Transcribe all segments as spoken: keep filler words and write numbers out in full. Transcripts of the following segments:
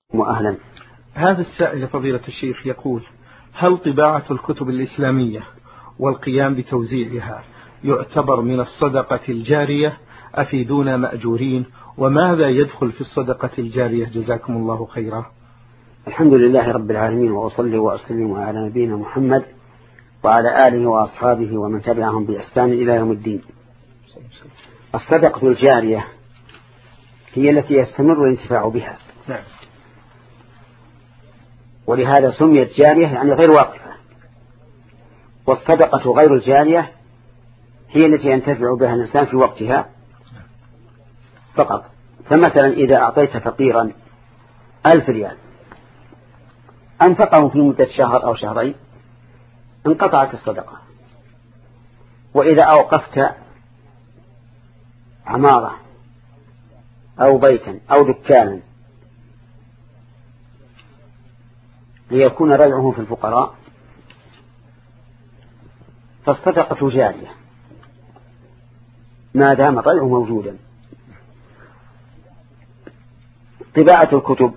وأهلا. هذا السائل فضيلة الشيخ يقول: هل طباعة الكتب الإسلامية والقيام بتوزيعها يعتبر من الصدقة الجارية؟ أفيدونا مأجورين، وماذا يدخل في الصدقة الجارية؟ جزاكم الله خيرا. الحمد لله رب العالمين، وأصلي وأسلم على نبينا محمد وعلى آله وأصحابه ومن تبعهم بإحسان إلى يوم الدين. الصدقة الجارية هي التي يستمر الانتفاع بها، نعم. ولهذا سميت جارية يعني غير واقفة. والصدقة غير الجارية هي التي ينتفع بها الإنسان في وقتها فقط. فمثلا إذا أعطيت فقيرا ألف ريال أنفقه في مدة شهر أو شهرين انقطعت الصدقة. وإذا أوقفت عمارة أو بيتا أو دكانا ليكون رجعه في الفقراء فالصدقة جارية ما دام الرجع موجودا. طباعة الكتب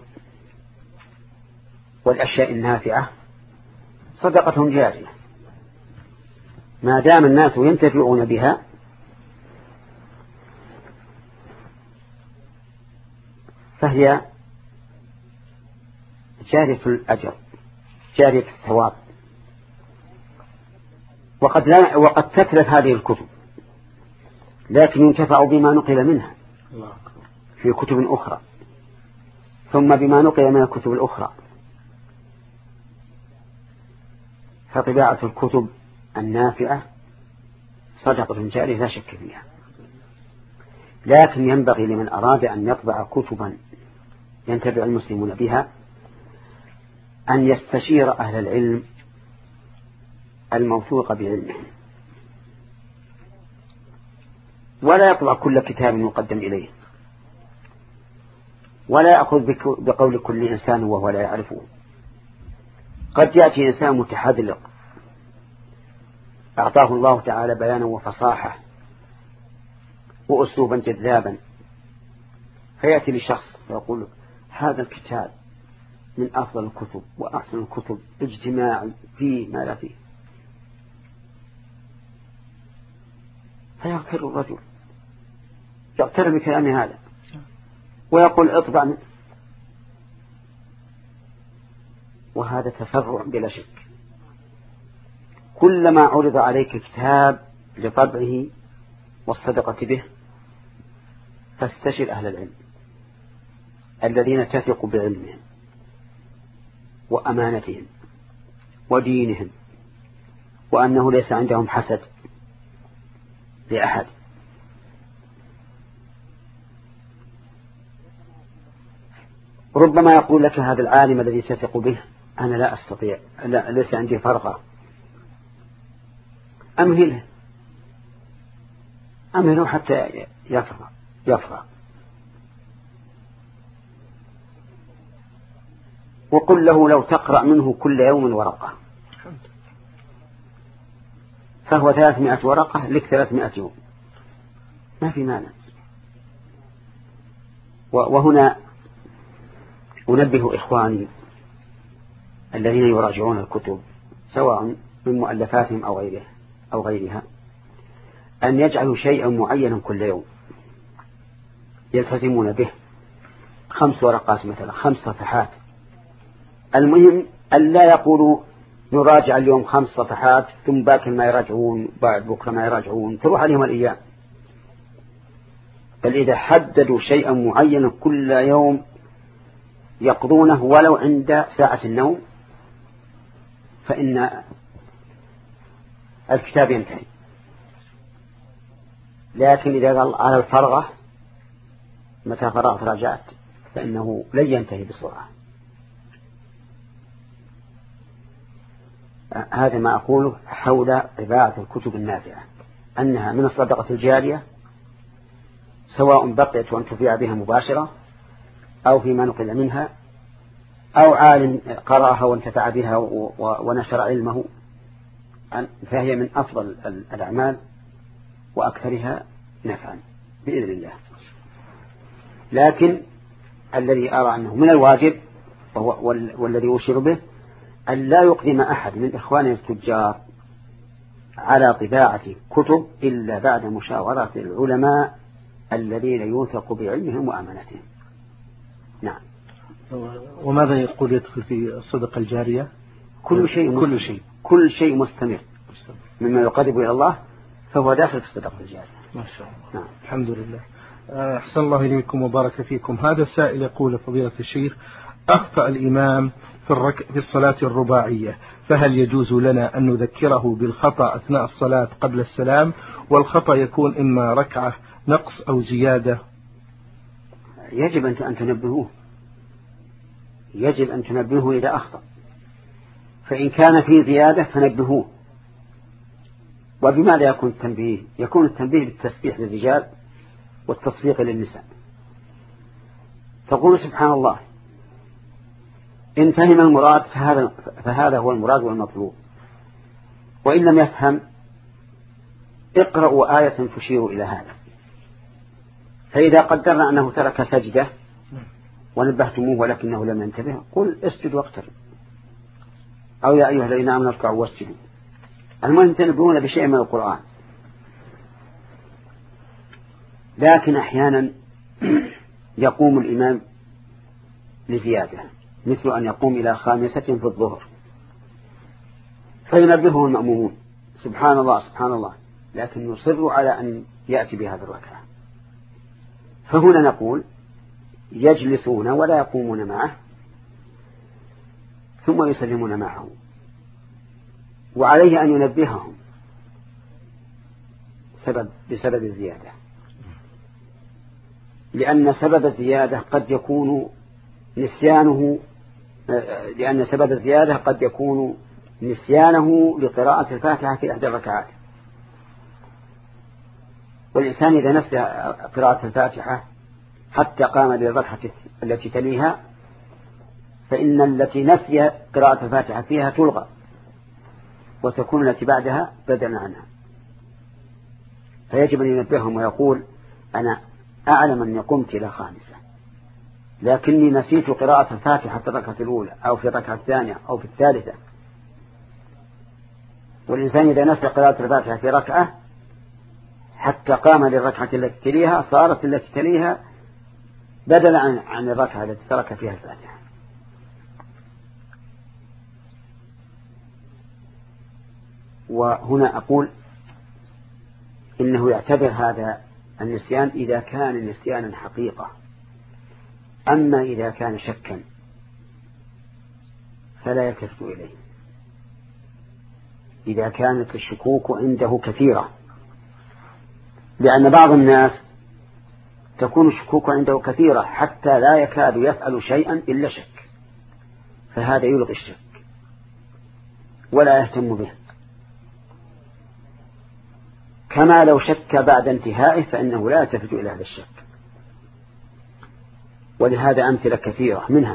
والأشياء النافعة صدقة جارية ما دام الناس ينتفعون بها فهي جارية الأجر، جارية الثواب. وقد, لا وقد تتلف هذه الكتب لكن ينتفع بما نقل منها في كتب أخرى، ثم بما نقل من الكتب الأخرى. فطباعة الكتب النافعة صدقة جارية لا شك فيها، لكن ينبغي لمن أراد أن يطبع كتبا ينتفع المسلمون بها أن يستشير أهل العلم الموثوق بعلمهم، ولا يطبع كل كتاب يقدم إليه، ولا يأخذ بقول كل إنسان وهو لا يعرفه. قد يأتي إنسان متحذلق أعطاه الله تعالى بيانا وفصاحة وأسلوبا جذابا، فيأتي لشخص ويقول هذا الكتاب من أفضل الكتب وأحسن الكتب اجتماعي فيه ما لا فيه، فيغتر الرجل يغتر بكلام هذا ويقول اطبع، وهذا تسرع بلا شك. كلما عرض عليك كتاب لطبعه والصدقة به فاستشر أهل العلم الذين تثق بعلمهم وأمانتهم ودينهم، وأنه ليس عندهم حسد لأحد. ربما يقول لك هذا العالم الذي تثق به أنا لا أستطيع، لا ليس عندي فرغة، أمهله أمهله حتى يفرغ يفرغ وقل له لو تقرأ منه كل يوم ورقة فهو ثلاثمائة ورقة لك ثلاثمائة يوم، ما في مانع. وهنا أنبه إخواني الذين يراجعون الكتب سواء من مؤلفاتهم أو غيرها أو غيرها أن يجعلوا شيئا معينا كل يوم يلتزمون به، خمس ورقات مثلا، خمس صفحات. المهم أن لا يقولوا نراجع اليوم خمس صفحات ثم باكر ما يراجعون بعد بكرة ما يراجعون تروح عليهم الأيام. بل إذا حددوا شيئا معينا كل يوم يقضونه ولو عند ساعة النوم فإن الكتاب ينتهي. لكن إذا قال على الفرغة متى فرغت راجعت فإنه لن ينتهي بسرعة. هذا ما أقوله حول طباعة الكتب النافعة، أنها من الصدقة الجارية سواء بقيت وأن تفيع بها مباشرة أو فيما نقل منها أو عالم قرأها وانتفع بها ونشر علمه، فهي من أفضل الأعمال وأكثرها نفعا بإذن الله. لكن الذي أرى أنه من الواجب والذي أشير به أن لا يقدم أحد من إخواننا التجار على طباعة كتب إلا بعد مشاورة العلماء الذين يوثق بعلمهم وأمانتهم. نعم. وماذا يقول يدخل في الصدقة الجارية؟ كل شيء كل شيء كل شيء مستمر مما يقرب إلى الله فهو داخل في الصدقة الجارية. ما شاء الله. نعم. الحمد لله. أحسن الله إليكم وبارك فيكم. هذا السائل يقول فضيلة الشيخ: أخطأ الإمام في, الرك... في الصلاة الرباعية، فهل يجوز لنا أن نذكره بالخطأ أثناء الصلاة قبل السلام؟ والخطأ يكون إما ركعة نقص أو زيادة. يجب أن تنبهوه يجب أن تنبهوه إذا أخطأ، فإن كان في زيادة فنبهوه. وبماذا يكون التنبيه؟ يكون التنبيه بالتسبيح للرجال والتصفيق للنساء. تقول سبحان الله، إن فهم المراد فهذا, فهذا هو المراد والمطلوب، وإن لم يفهم اقرأوا آية تشير إلى هذا. فإذا قدرنا أنه ترك سجدة ونبهتموه ولكنه لم ينتبه، قل اسجد واقترب، أو يا أيها الذين آمنوا اركعوا واسجدوا. المهم تنبهون بشيء من القرآن. لكن أحيانا يقوم الإمام لزيادة، مثل أن يقوم إلى خامسة في الظهر فينبهه المأمومون سبحان الله سبحان الله، لكن يصر على أن يأتي بهذا الركعة. فهنا نقول يجلسون ولا يقومون معه ثم يسلمون معه، وعليه أن ينبههم سبب بسبب الزيادة، لأن سبب الزيادة قد يكون نسيانه لأن سبب الزيادة قد يكون نسيانه لقراءة الفاتحة في إحدى الركعات. والإنسان إذا نسي قراءة الفاتحة حتى قام للركعة التي تليها فإن التي نسي قراءة الفاتحة فيها تلغى وتكون التي بعدها بدلا عنها. فيجب أن ينبههم ويقول أنا أعلم أني قمت إلى خامسة لكني نسيت قراءة الفاتحة في الركعة الأولى أو في الركعة الثانية أو في الثالثة. والإنسان إذا نسي قراءة الفاتحة في ركعة حتى قام للركعة التي تليها صارت التي تليها بدلا عن, عن الركعة التي ترك فيها الفاتحة. وهنا أقول إنه يعتبر هذا النسيان إذا كان نسيانا حقيقة، أما إذا كان شكا فلا يلتفت إليه. إذا كانت الشكوك عنده كثيرة، لأن بعض الناس تكون الشكوك عنده كثيرة حتى لا يكاد يفعل شيئا إلا شك، فهذا يلغي الشك ولا يهتم به، كما لو شك بعد انتهائه فإنه لا يلتفت إلى هذا الشك. ولهذا أمثلة كثيرة، منها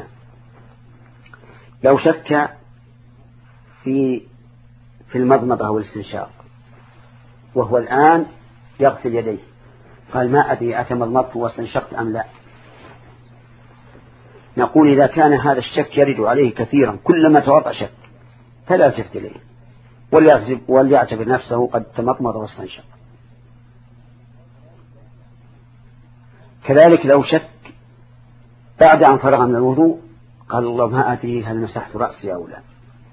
لو شك في في المضمضة والاستنشاق وهو الآن يغسل يديه، قال ما أدري أتمضمضت واستنشقت أم لا، نقول إذا كان هذا الشك يرد عليه كثيرا كلما توضأ شك فلا يلتفت إليه وليعتبر نفسه قد تمضمض واستنشق. كذلك لو شك بعد أن فرغ من الوضوء قال الله ما أدري هل مسحت رأسي أو لا،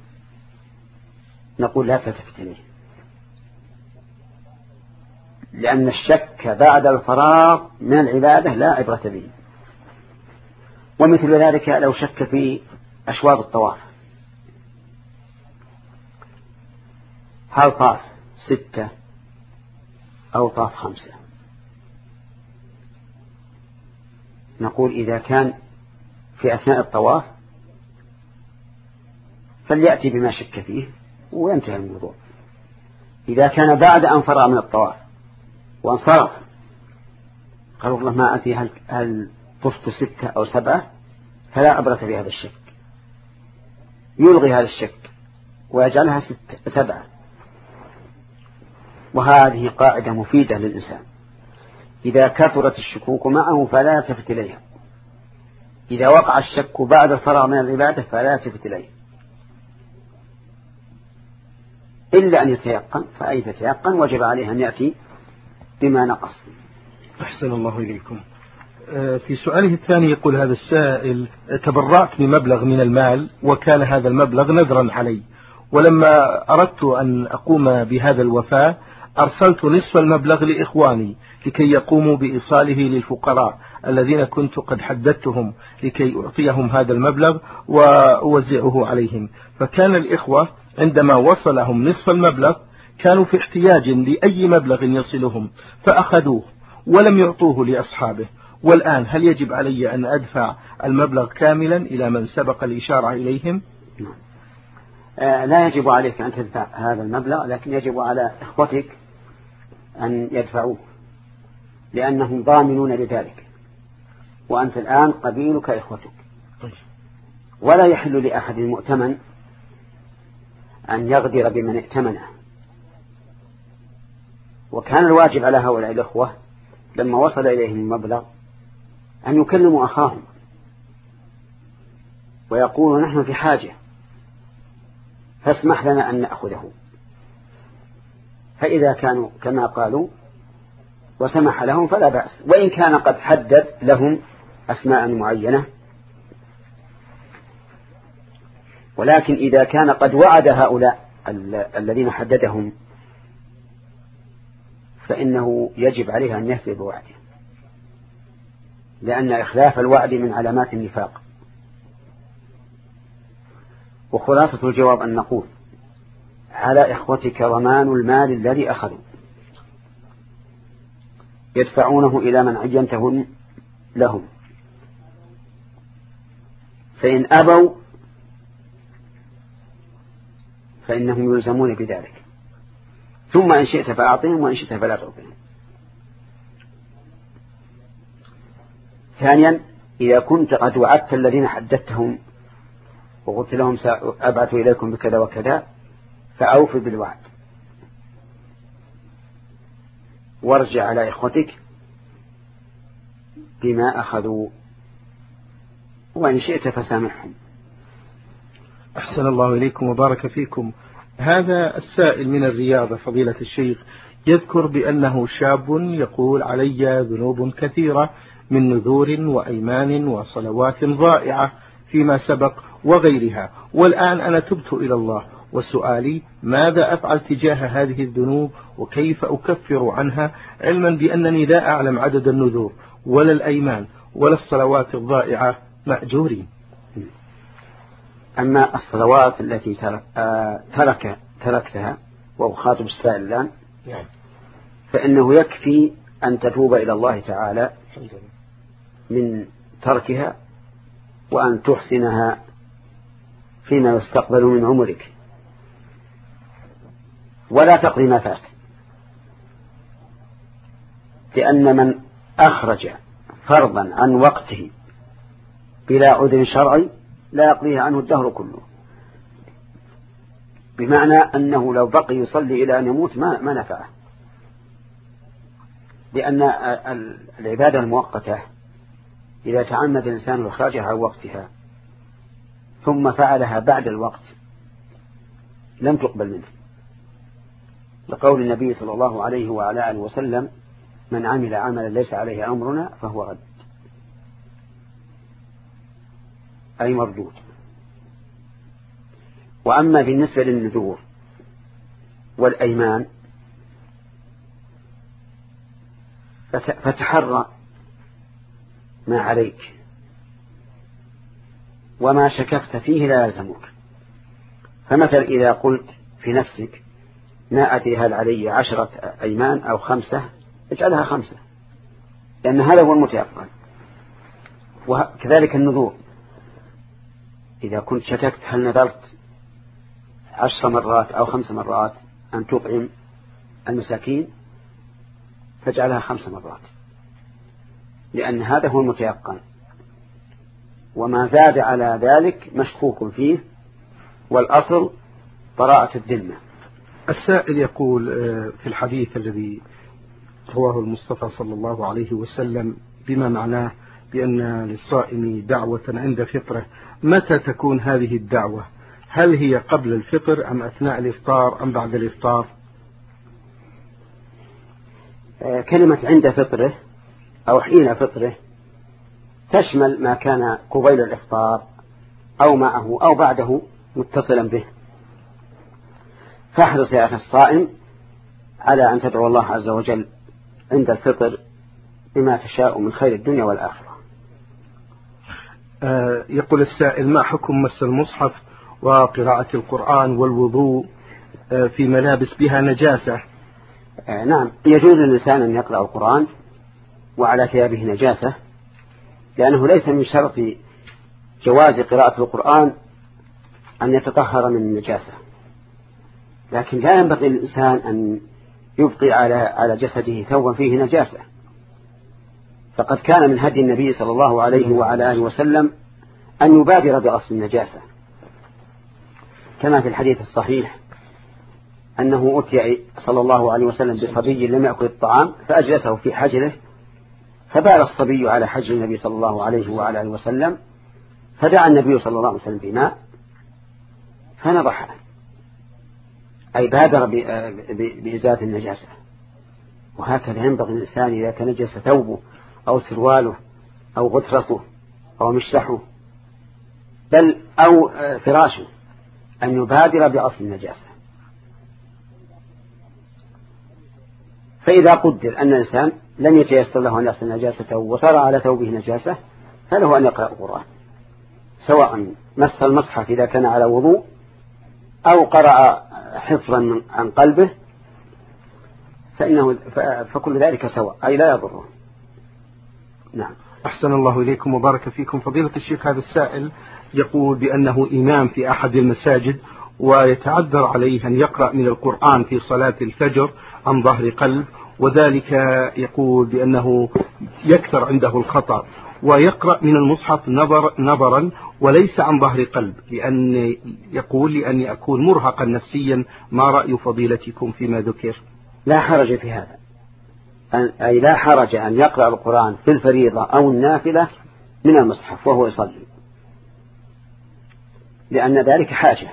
نقول لا تلتفت إليه، لأن الشك بعد الفراغ من العبادة لا عبرة به. ومثل ذلك لو شك في أشواط الطواف، هل طاف ستة أو طاف خمسة، نقول إذا كان في أثناء الطواف فليأتي بما شك فيه وينتهي الموضوع. إذا كان بعد أن فرغ من الطواف وانصرف قال والله ما أتي هل, هل طفت ستة أو سبعة فلا عبرة بهذا الشك، يلغي هذا الشك ويجعلها ستة سبعة. وهذه قاعدة مفيدة للإنسان، إذا كثرت الشكوك معه فلا يلتفت إليها إذا وقع الشك بعد الفراغ من العبادة فلا يلتفت إليه إلا أن يتيقن، فأي تتيقن وجب عليه أن يأتي بما نقص. أحسن الله إليكم. في سؤاله الثاني يقول هذا السائل: تبرعت بمبلغ من المال وكان هذا المبلغ نذرا علي، ولما أردت أن أقوم بهذا الوفاء أرسلت نصف المبلغ لإخواني لكي يقوموا بإيصاله للفقراء الذين كنت قد حددتهم لكي أعطيهم هذا المبلغ وأوزعه عليهم، فكان الإخوة عندما وصلهم نصف المبلغ كانوا في احتياج لأي مبلغ يصلهم فأخذوه ولم يعطوه لأصحابه، والآن هل يجب علي أن أدفع المبلغ كاملا إلى من سبق الإشارة إليهم؟ آه لا يجب عليك أن تدفع هذا المبلغ، لكن يجب على إخوتك أن يدفعوه لأنهم ضامنون لذلك، وأنت الآن قبيلك إخوتك. ولا يحل لأحد مؤتمن أن يغدر بمن ائتمنه، وكان الواجب على هؤلاء الإخوة لما وصل إليهم المبلغ أن يكلموا أخاهم ويقولوا نحن في حاجة فاسمح لنا أن نأخذه، فإذا كانوا كما قالوا وسمح لهم فلا بأس، وإن كان قد حدد لهم أسماء معينة. ولكن إذا كان قد وعد هؤلاء الذين حددهم فإنه يجب عليه أن يفي بوعده، لأن إخلاف الوعد من علامات النفاق. وخلاصة الجواب أن نقول على إخوتك ضمان المال الذي أخذوا، يدفعونه إلى من عينتهم لهم، فإن أبوا فإنهم يلزمون بذلك، ثم إن شئت فأعطهم وإن شئت فلا تعطهم. ثانيا، إذا كنت قد وعدت الذين حددتهم وقلت لهم سأبعث إليكم بكذا وكذا فأوف بالوعد، وارجع على إخوتك بما أخذوا، وإن شئت فسامحهم. أحسن الله إليكم وبارك فيكم. هذا السائل من الرياض فضيلة الشيخ يذكر بأنه شاب يقول علي ذنوب كثيرة من نذور وأيمان وصلوات ضائعة فيما سبق وغيرها، والآن أنا تبت إلى الله، وسؤالي ماذا أفعل تجاه هذه الذنوب وكيف أكفر عنها، علما بأنني لا أعلم عدد النذور ولا الأيمان ولا الصلوات الضائعة مأجورين. أما الصلوات التي ترك ترك تركتها وأخاطب السائل الآن فإنه يكفي أن تتوب إلى الله تعالى من تركها وأن تحسنها فيما يستقبل من عمرك، ولا تقضي ما فات، لأن من أخرج فرضا عن وقته بلا عذر شرعي لا يقضيه عنه الدهر كله، بمعنى أنه لو بقي يصلي إلى أن يموت ما, ما نفعه، لأن العبادة المؤقتة إذا تعمد الإنسان إخراجها عن وقتها ثم فعلها بعد الوقت لم تقبل منه، لقول النبي صلى الله عليه وعلى آله وسلم من عمل عملا ليس عليه أمرنا فهو رد، أي مردود. وأما بالنسبة للنذور والأيمان فتحرى ما عليك وما شكفت فيه لا يلزمك. فمثلا إذا قلت في نفسك ما أدري هل علي عشرة أيمان أو خمسة اجعلها خمسة، لأن هذا هو المتيقن. وكذلك النذور، إذا كنت شككت هل نذرت عشر مرات أو خمس مرات أن تطعم المساكين فاجعلها خمس مرات، لأن هذا هو المتيقن، وما زاد على ذلك مشكوك فيه، والأصل براءة الذمة. السائل يقول في الحديث الذي رواه المصطفى صلى الله عليه وسلم بما معناه بأن للصائم دعوة عند فطره، متى تكون هذه الدعوة؟ هل هي قبل الفطر أم أثناء الإفطار أم بعد الإفطار؟ كلمة عند فطره أو حين فطره تشمل ما كان قبيل الإفطار أو معه أو بعده متصلا به. فاحرص يا أخي الصائم على أن تدعو الله عز وجل عند الفطر بما تشاء من خير الدنيا والآخرة. آه يقول السائل: ما حكم مس المصحف وقراءة القرآن والوضوء آه في ملابس بها نجاسة؟ آه نعم، يجوز للإنسان أن يقرأ القرآن وعلى ثيابه نجاسة، لأنه ليس من شرط جواز قراءة القرآن أن يتطهر من النجاسة، لكن لا ينبغي للإنسان أن يبقي على على جسده ثوبا فيه نجاسة، فقد كان من هدي النبي صلى الله عليه وعلى آله وسلم أن يبادر بغسل النجاسة، كما في الحديث الصحيح أنه أتي صلى الله عليه وسلم بصبي لم يأكل الطعام فأجلسه في حجره، فبال الصبي على حجر النبي صلى الله عليه وعلى آله وسلم، فدعا النبي صلى الله عليه وسلم بماء فنضحه، أي بادر بإزالة النجاسة. وهكذا ينبغي الإنسان إذا تنجس ثوبه أو سرواله أو غترته أو مشلحه بل أو فراشه أن يبادر بغسل النجاسة. فإذا قدر أن الإنسان لم يتيسر له أن يغسل نجاسته وصار على ثوبه نجاسة فله أن يقرأ القرآن، سواء مس المصحف إذا كان على وضوء أو قرأ حفظا عن قلبه، فإنه فكل ذلك سواء، أي لا يضره. نعم. أحسن الله إليكم وبارك فيكم. فضيلة الشيخ، هذا السائل يقول بأنه إمام في أحد المساجد ويتعذر عليه أن يقرأ من القرآن في صلاة الفجر عن ظهر قلب، وذلك يقول بأنه يكثر عنده الخطأ، ويقرأ من المصحف نظر نظرا وليس عن ظهر قلب، لأن يقول لأني أكون مرهقا نفسيا. ما رأي فضيلتكم فيما ذكر؟ لا حرج في هذا، أي لا حرج أن يقرأ القرآن في الفريضة أو النافلة من المصحف وهو يصلي، لأن ذلك حاجة،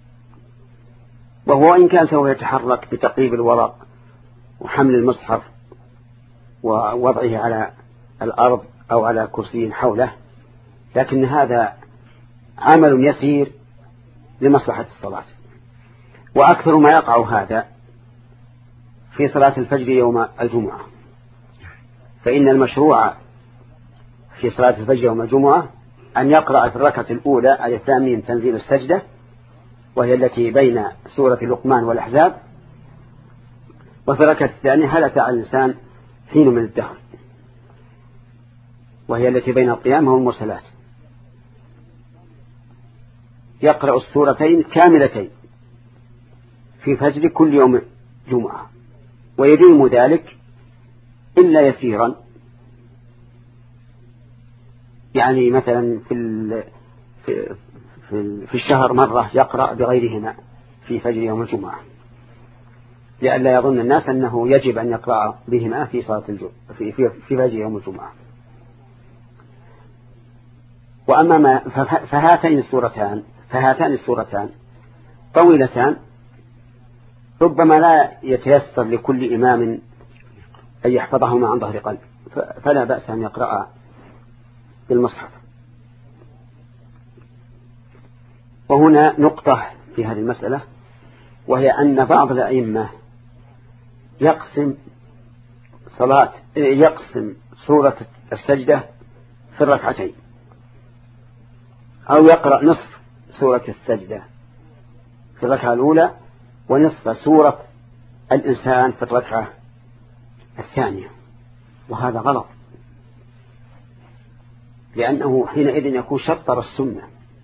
وهو إن كان سوف يتحرك بتقريب الورق وحمل المصحف ووضعه على الأرض أو على كرسي حوله، لكن هذا عمل يسير لمصلحة الصلاة. وأكثر ما يقع هذا في صلاة الفجر يوم الجمعة، فإن المشروع في صلاة الفجر يوم الجمعة أن يقرأ في الركعة الأولى ألف لام ميم تنزيل السجدة، وهي التي بين سورة لقمان والأحزاب، وفي الركعة الثانية هل أتى على الإنسان حين من الدهر، وهي التي بين القيام والمرسلات. يقرأ السورتين كاملتين في فجر كل يوم جمعة، ويديم ذلك إلا يسيرا، يعني مثلا في في في الشهر مرة يقرأ بغيرهما في فجر يوم الجمعة، لئلا يظن الناس أنه يجب أن يقرأ بهما في صلاة الجمعة في في في فجر يوم الجمعة. وأما ما فهاتين السورتان فهاتان السورتان طويلتان، ربما لا يتيسر لكل إمام أن يحفظهما عن ظهر قلب، فلا بأس أن يقرأ بالمصحف. وهنا نقطة في هذه المسألة، وهي أن بعض الأئمة يقسم صلاة يقسم سورة السجدة في الركعتين، أو يقرأ نصف سورة السجدة في الركعة الأولى ونصف سورة الإنسان في الركعة الثانية، وهذا غلط، لأنه حينئذ يكون شطر السنة،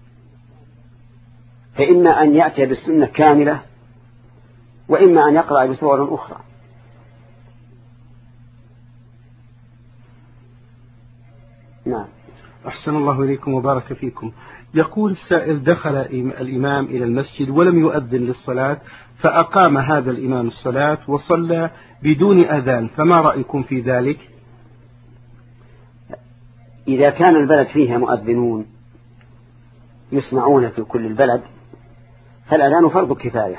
فإما أن يأتي بالسنة كاملة وإما أن يقرأ بسور أخرى. نعم. أحسن الله إليكم وبارك فيكم. يقول السائل: دخل الإمام إلى المسجد ولم يؤذن للصلاة، فأقام هذا الإمام الصلاة وصلى بدون أذان، فما رأيكم في ذلك؟ إذا كان البلد فيها مؤذنون يسمعون في كل البلد فالأذان فرض كفاية،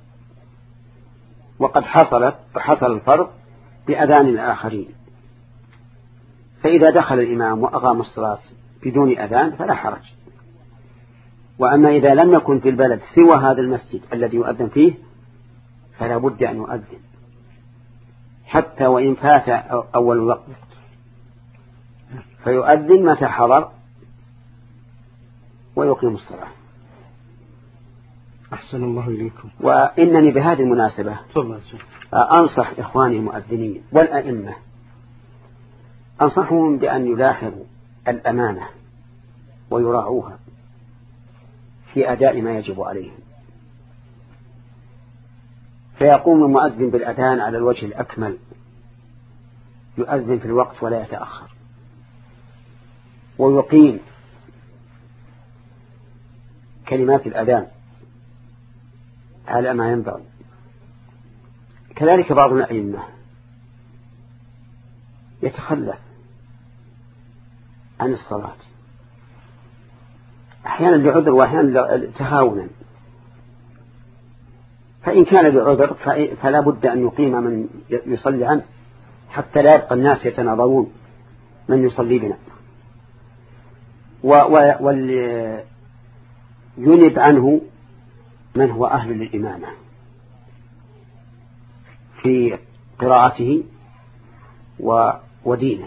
وقد حصلت حصل الفرض بأذان الآخرين، فإذا دخل الإمام وأقام الصلاة بدون أذان فلا حرج. وأما إذا لم يكن في البلد سوى هذا المسجد الذي يؤذن فيه فلا بد أن يؤذن حتى وإن فات أول الوقت، فيؤذن متى حضر ويقيم الصلاة. أحسن الله إليكم. وإنني بهذه المناسبة أنصح إخواني المؤذنين والأئمة، أنصحهم بأن يلاحظوا الأمانة ويراعوها في أداء ما يجب عليهم، فيقوم المؤذن بالأذان على الوجه الأكمل، يؤذن في الوقت ولا يتأخر، ويقيم كلمات الأذان على ما ينبغي. كذلك بعض الأئمة يتخلف عن الصلاة أحيانا لعذر وأحيانا تهاونا، فإن كان بعذر فلا بد أن يقيم من يصلي عنه حتى لا يبقى الناس يتناظرون من يصلي بنا، واللي ينب عنه من هو أهل للإمامة في قراءته ودينه.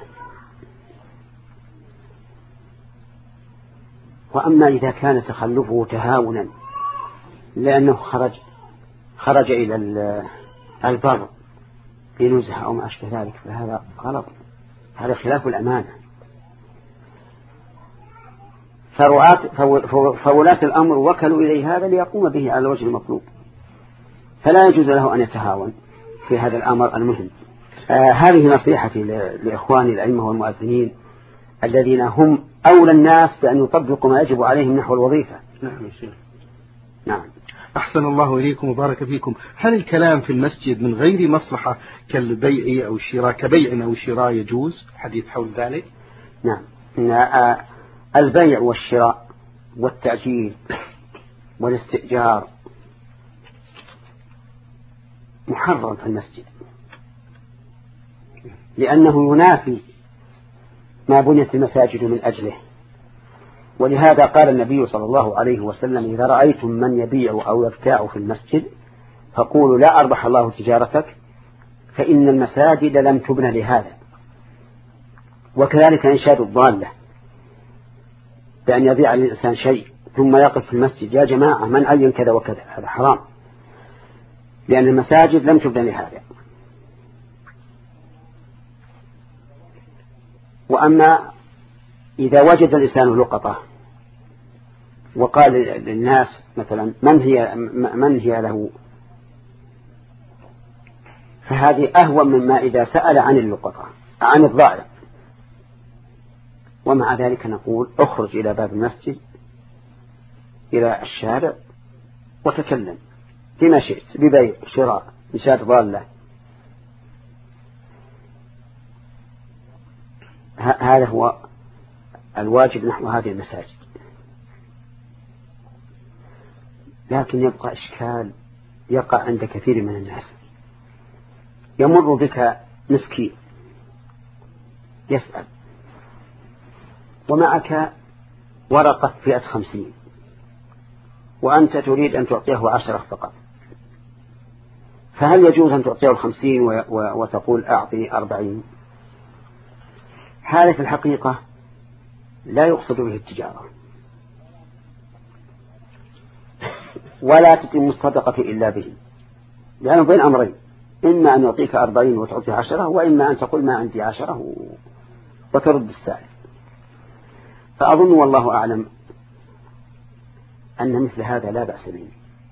وأما إذا كان تخلفه تهاونا لأنه خرج خرج إلى البر لنزهة أو ما أشبه ذلك فهذا غلط، هذا خلاف الأمانة. فولاة الأمر وكلوا إليه هذا ليقوم به على الوجه المطلوب، فلا يجوز له أن يتهاون في هذا الأمر المهم. آه هذه نصيحتي لإخواني الأئمة والمؤذنين الذين هم أولى الناس بأن يطبقوا ما يجب عليهم نحو الوظيفة. نعم يا شيخ. نعم. أحسن الله إليكم وبارك فيكم. هل الكلام في المسجد من غير مصلحة كالبيع أو الشراء كبيع أو شراء يجوز؟ حديث حول ذلك. نعم. آه البيع والشراء والتأجير والاستئجار محرم في المسجد، لأنه ينافي ما بنيت المساجد من أجله. ولهذا قال النبي صلى الله عليه وسلم: إذا رأيتم من يبيع أو يبتاع في المسجد فقولوا لا أربح الله تجارتك، فإن المساجد لم تبنى لهذا. وكذلك إنشاد الضالة بأن يبيع الإنسان شيء ثم يقف في المسجد: يا جماعة من عين كذا وكذا، هذا حرام، لأن المساجد لم تبنى لهذا. وأما إذا وجد الإنسان لقطة وقال للناس مثلا من هي من هي له، فهذه أهون مما إذا سأل عن اللقطة عن الضائع. ومع ذلك نقول: اخرج إلى باب المسجد إلى الشارع وتكلم بما شئت، ببيع شراء إنشاد ضالة. هذا هو الواجب نحو هذه المساجد. لكن يبقى إشكال يقع عند كثير من الناس. يمر بك مسكين يسأل ومعك ورقة فئة خمسين وأنت تريد أن تعطيه عشرة فقط، فهل يجوز أن تعطيه الخمسين وتقول أعطني أربعين؟ هذا في الحقيقة لا يقصد به التجارة، ولا تتم الصدقة إلا به، لأنه بين أمرين: إما أن يعطيك أربعين وتعطي عشرة، وإما أن تقول ما عندي عشرة وترد السائل. فأظن والله أعلم أن مثل هذا لا بأس به،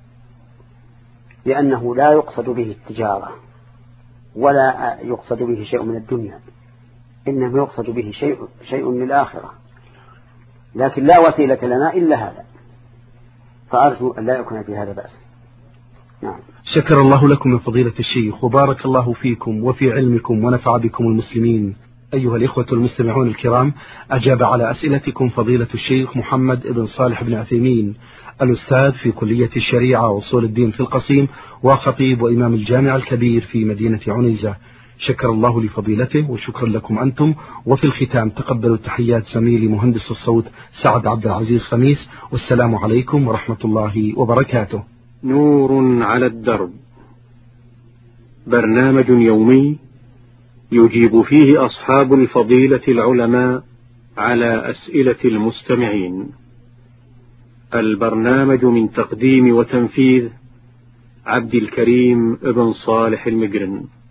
لأنه لا يقصد به التجارة ولا يقصد به شيء من الدنيا، إنما يقصد به شيء شيء من الآخرة، لكن لا وسيلة لنا إلا هذا، فأرجو أن لا يكون في هذا بأس. نعم. شكر الله لكم من فضيلة الشيخ وبارك الله فيكم وفي علمكم ونفع بكم المسلمين. أيها الإخوة المستمعون الكرام، أجاب على أسئلتكم فضيلة الشيخ محمد بن صالح بن عثيمين، الأستاذ في كلية الشريعة وأصول الدين في القصيم، وخطيب وإمام الجامع الكبير في مدينة عنيزة. شكر الله لفضيلته وشكرا لكم أنتم. وفي الختام تقبلوا تحيات زميلي مهندس الصوت سعد عبد العزيز خميس، والسلام عليكم ورحمة الله وبركاته. نور على الدرب، برنامج يومي يجيب فيه أصحاب الفضيلة العلماء على أسئلة المستمعين. البرنامج من تقديم وتنفيذ عبد الكريم بن صالح المجرن.